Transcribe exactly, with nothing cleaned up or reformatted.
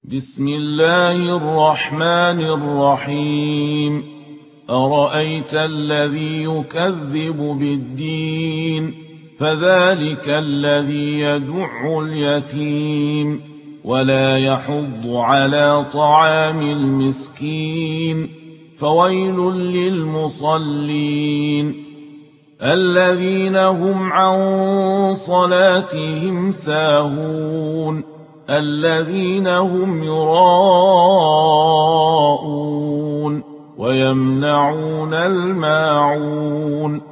بسم الله الرحمن الرحيم أرأيت الذي يكذب بالدين فذلك الذي يدع اليتيم ولا يحض على طعام المسكين فويل للمصلين الذين هم عن صلاتهم ساهون الذين هم يراءون ويمنعون الماعون